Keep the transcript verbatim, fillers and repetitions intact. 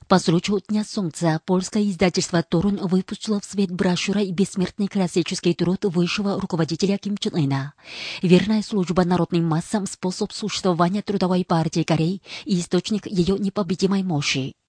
По случаю Дня Солнца польское издательство «Торун» выпустило в свет брошюра «Бессмертный классический труд высшего руководителя Ким Чен Ына. Верная служба народным массам – способ существования Трудовой партии Кореи и источник ее непобедимой мощи».